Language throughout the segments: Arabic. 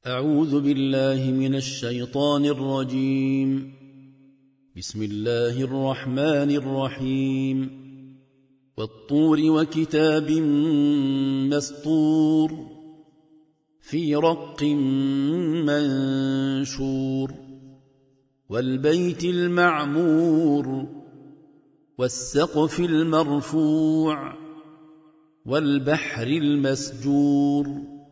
أعوذ بالله من الشيطان الرجيم. بسم الله الرحمن الرحيم. والطور وكتاب مسطور في رق منشور والبيت المعمور والسقف المرفوع والبحر المسجور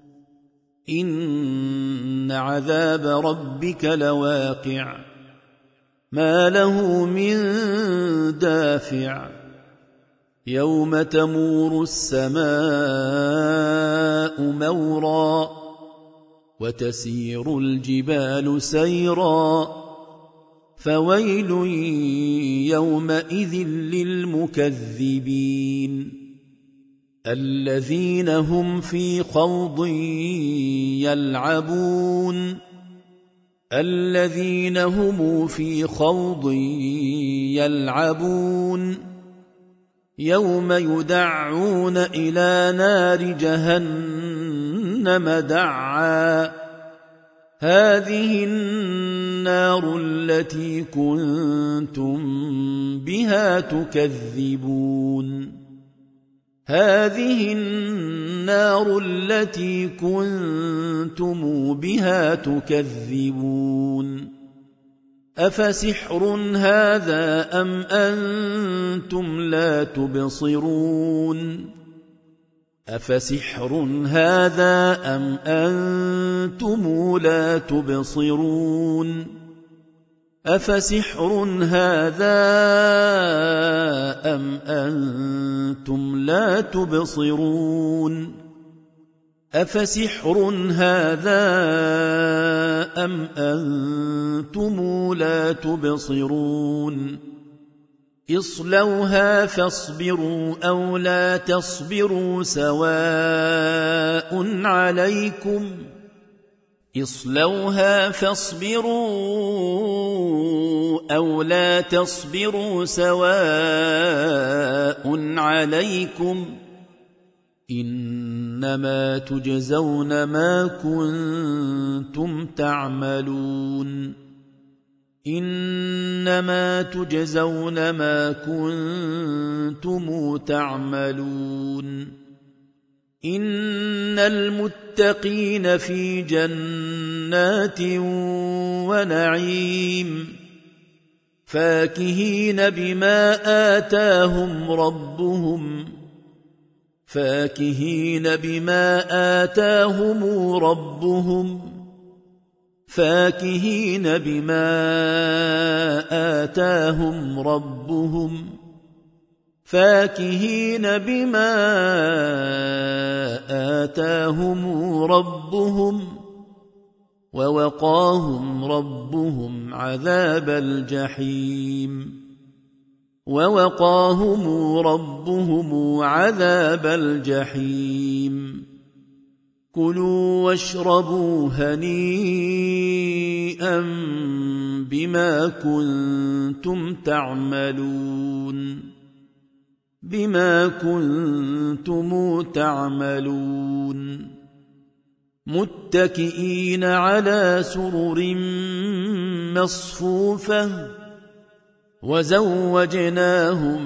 إن عذاب ربك لواقع ما له من دافع يوم تمور السماء مورا وتسير الجبال سيرا فويل يومئذ للمكذبين الذين هم في خوض يلعبون يوم يدعون إلى نار جهنم دعا هذه النار التي كنتم بها تكذبون أفسحر هذا أم أنتم لا تبصرون اصلوها فاصبروا أو لا تصبروا سواء عليكم إنما تجزون ما كنتم تعملون إن المتقين في جنات ونعيم فاكهين بما آتاهم ربهم ووقاهم ربهم عذاب الجحيم كلوا واشربوا هنيئا بما كنتم تعملون متكئين على سرر مصفوفة وزوجناهم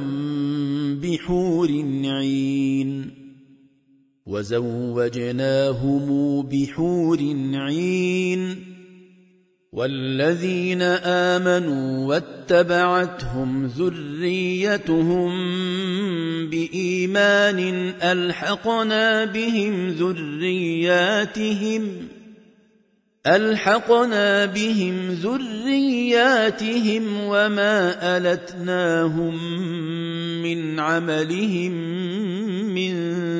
بحور عين والذين آمنوا واتبعتهم ذريتهم بإيمان ألحقنا بهم ذرياتهم وما ألتناهم من عملهم من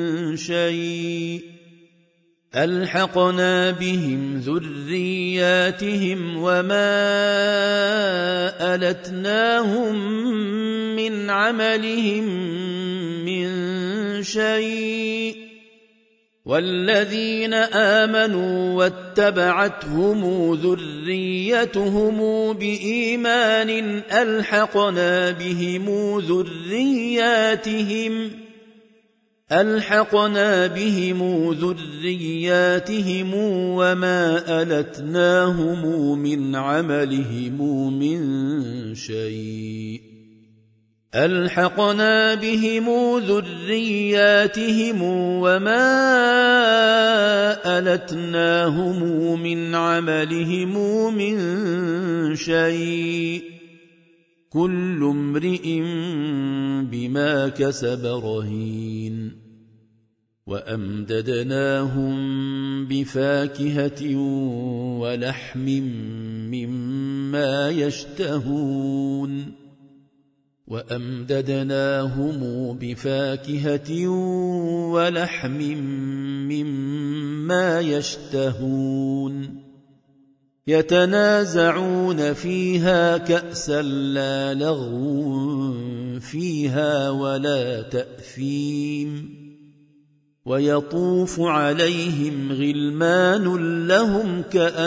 شيء والذين آمنوا واتبعتهم ذريتهم بإيمان ألحقنا بهم ذرياتهم ألحقنا بهم ذرياتهم وما ألتناهم من عملهم من شيء ألحقنا بهم ذرياتهم وما ألتناهم من عملهم من شيء كل امرئ بما كسب رهين وأمددناهم بفاكهة ولحم مما يشتهون وأمددناهم بفاكهة ولحم مما يشتهون يتنازعون فيها كأسا لا لغو فيها ولا تأثيم ويطوف عليهم غلمان لهم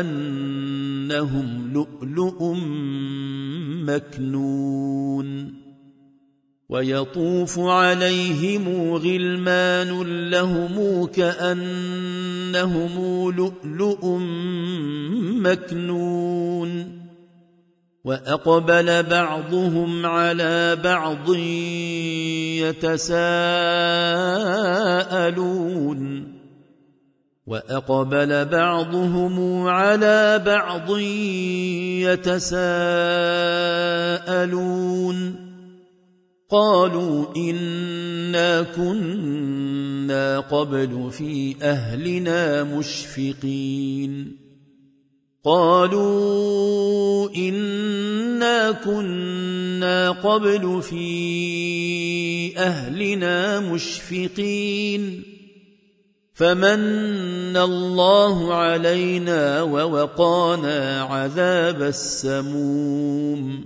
كأنهم لؤلؤ مكنون ويطوف عليهم غلمان لهم كأنهم لؤلؤ مكنون وأقبل بعضهم على بعض يتساءلون وأقبل بعضهم على بعض يتساءلون قالوا إنا كنا قبل في أهلنا مشفقين قالوا إنا كنا قبل في أهلنا مشفقين فمن الله علينا ووقانا عذاب السموم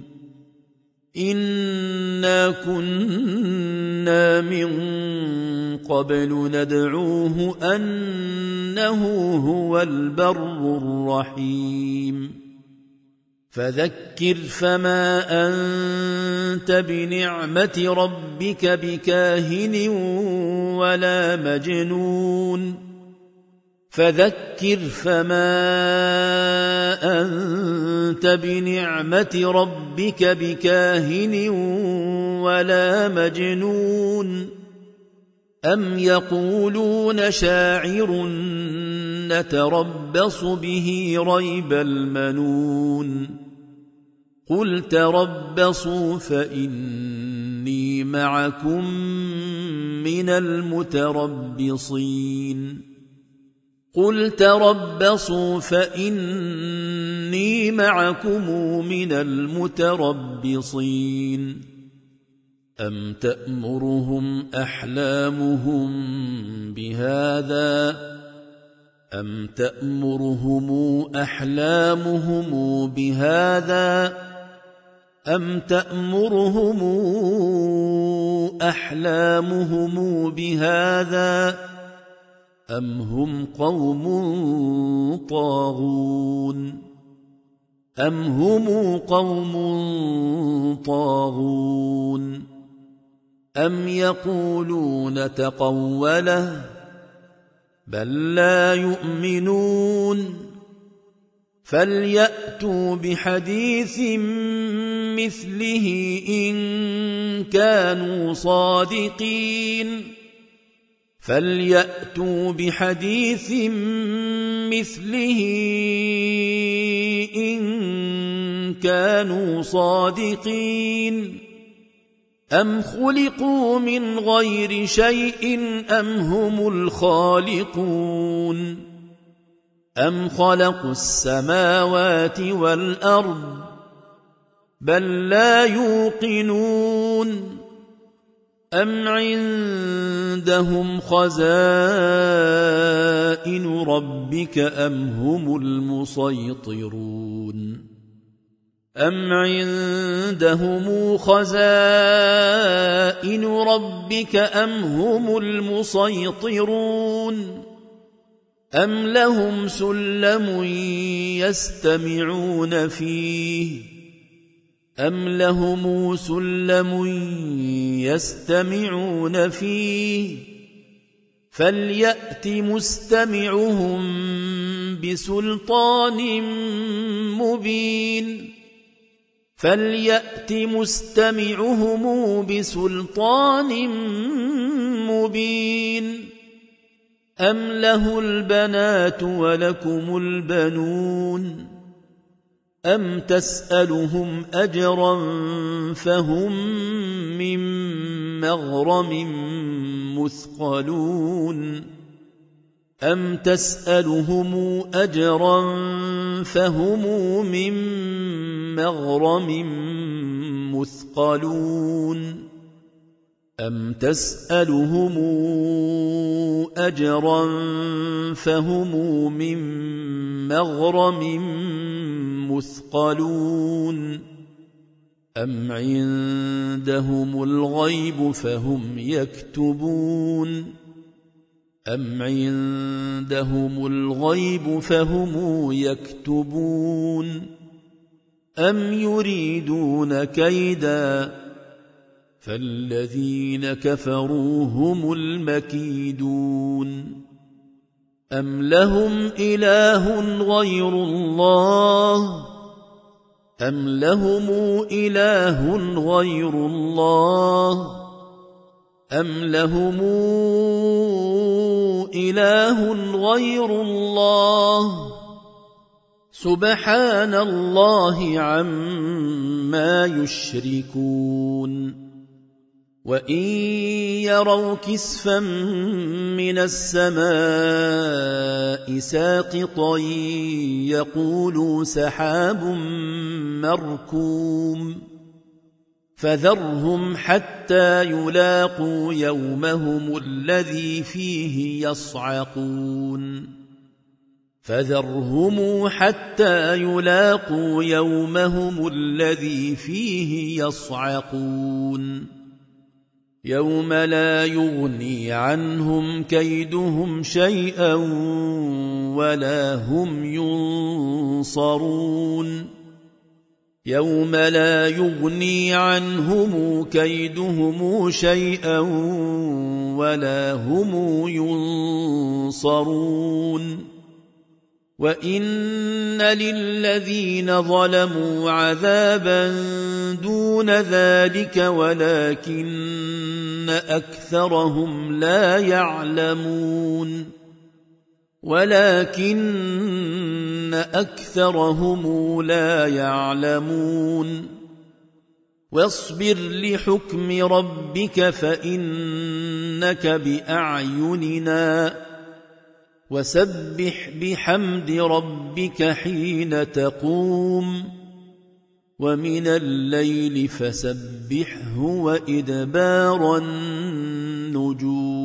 إنا كنا من قبل ندعوه أنه هو البر الرحيم فذكر فما أنت بنعمة ربك بكاهن ولا مجنون فذكر فما أنت بنعمة ربك بكاهن ولا مجنون أم يقولون شاعر نتربص به ريب المنون قل تربصوا فإني معكم من المتربصين قل تربصوا فإني معكم من المتربصين أم تأمرهم أحلامهم بهذا أم هم قوم طاغون أم يقولون تقوله بل لا يؤمنون فليأتوا بحديث مثله إن كانوا صادقين أم خلقوا من غير شيء أم هم الخالقون أم خلقوا السماوات والأرض بل لا يوقنون أم عندهم خزائن ربك أم هم المسيطرون أم عندهم خزائن ربك أم هم المسيطرون أم لهم سلم يستمعون فيه فليأت مستمعهم بسلطان مبين فليأت مستمعهم بسلطان مبين أم له البنات ولكم البنون أم تسألهم أجرا فهم من مغرم مثقلون أم تسألهم أجرا فهم من مغرم مثقلون أم تسألهم أجرا فهم من مغرم مثقلون أم عندهم الغيب فهم يكتبون أم عندهم الغيب فهم يكتبون أم يريدون كيدا فالذين كفروا هم المكيدون أم لهم إله غير الله أم لهم إله غير الله أم لهم إله غير الله سبحان الله عما يشركون وإن يروا كسفا من السماء ساقطا يقولوا سحاب مركوم فذرهم حتى يلاقوا يومهم الذي فيه يصعقون فذرهم حتى يلاقوا يومهم الذي فيه يصعقون يوم لا يغني عنهم كيدهم شيئا ولا هم ينصرون يوم لا يغني عنهم كيدهم شيئا ولا هم ينصرون وإن للذين ظلموا عذابا دون ذلك ولكن أكثرهم لا يعلمون واصبر لحكم ربك فإنك بأعيننا وسبح بحمد ربك حين تقوم ومن الليل فسبحه وإدبار النجوم